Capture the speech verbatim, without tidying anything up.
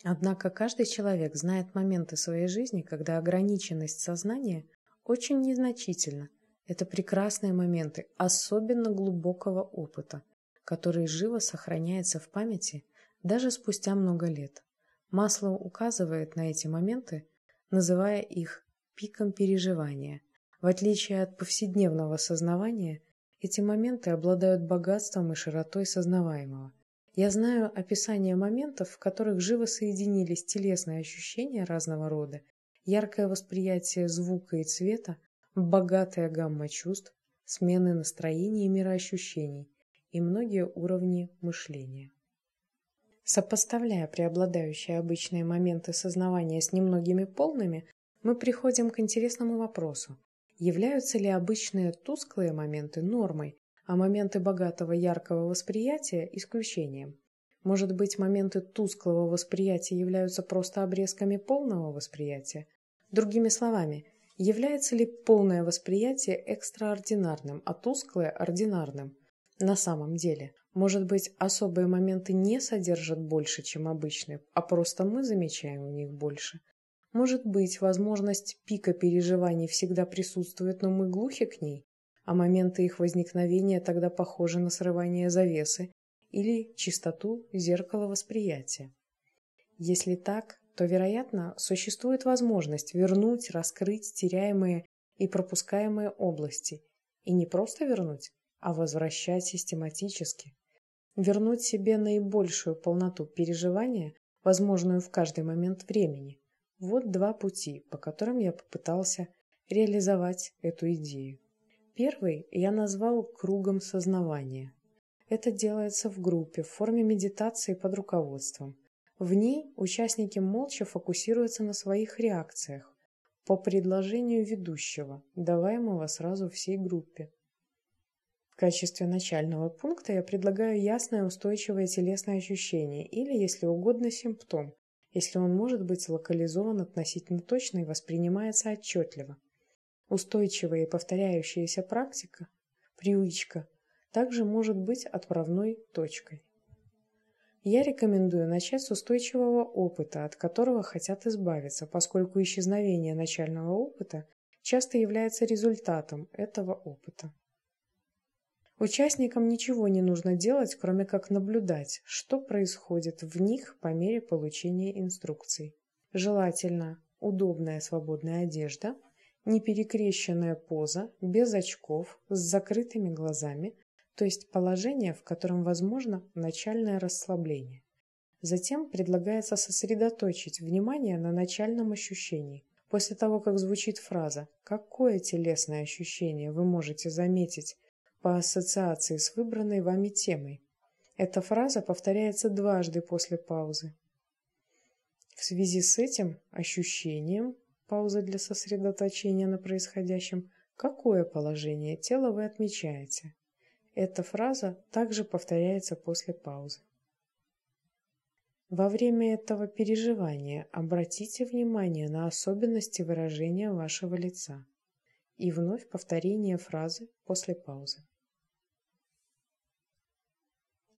Однако каждый человек знает моменты своей жизни, когда ограниченность сознания очень незначительна. Это прекрасные моменты особенно глубокого опыта, который живо сохраняется в памяти даже спустя много лет. Маслоу указывает на эти моменты, называя их пиком переживания. В отличие от повседневного сознавания, эти моменты обладают богатством и широтой сознаваемого. Я знаю описание моментов, в которых живо соединились телесные ощущения разного рода, яркое восприятие звука и цвета, богатая гамма чувств, смены настроений и мироощущений и многие уровни мышления. Сопоставляя преобладающие обычные моменты сознавания с немногими полными, мы приходим к интересному вопросу: являются ли обычные тусклые моменты нормой, а моменты богатого яркого восприятия – исключением? Может быть, моменты тусклого восприятия являются просто обрезками полного восприятия? Другими словами, является ли полное восприятие экстраординарным, а тусклое – ординарным? На самом деле, может быть, особые моменты не содержат больше, чем обычные, а просто мы замечаем в них больше? Может быть, возможность пика переживаний всегда присутствует, но мы глухи к ней, а моменты их возникновения тогда похожи на срывание завесы или чистоту зеркала восприятия? Если так, то, вероятно, существует возможность вернуть, раскрыть теряемые и пропускаемые области, и не просто вернуть, а возвращать систематически. Вернуть себе наибольшую полноту переживания, возможную в каждый момент времени. Вот два пути, по которым я попытался реализовать эту идею. Первый я назвал кругом сознавания. Это делается в группе в форме медитации под руководством. В ней участники молча фокусируются на своих реакциях по предложению ведущего, даваемого сразу всей группе. В качестве начального пункта я предлагаю ясное устойчивое телесное ощущение или, если угодно, симптом, если он может быть локализован относительно точно и воспринимается отчетливо. Устойчивая и повторяющаяся практика, привычка, также может быть отправной точкой. Я рекомендую начать с устойчивого опыта, от которого хотят избавиться, поскольку исчезновение начального опыта часто является результатом этого опыта. Участникам ничего не нужно делать, кроме как наблюдать, что происходит в них по мере получения инструкций. Желательно удобная свободная одежда, неперекрещенная поза, без очков, с закрытыми глазами, то есть положение, в котором возможно начальное расслабление. Затем предлагается сосредоточить внимание на начальном ощущении. После того, как звучит фраза «Какое телесное ощущение вы можете заметить по ассоциации с выбранной вами темой?» Эта фраза повторяется дважды после паузы. В связи с этим ощущением, пауза для сосредоточения на происходящем, какое положение тела вы отмечаете? Эта фраза также повторяется после паузы. Во время этого переживания обратите внимание на особенности выражения вашего лица и вновь повторение фразы после паузы.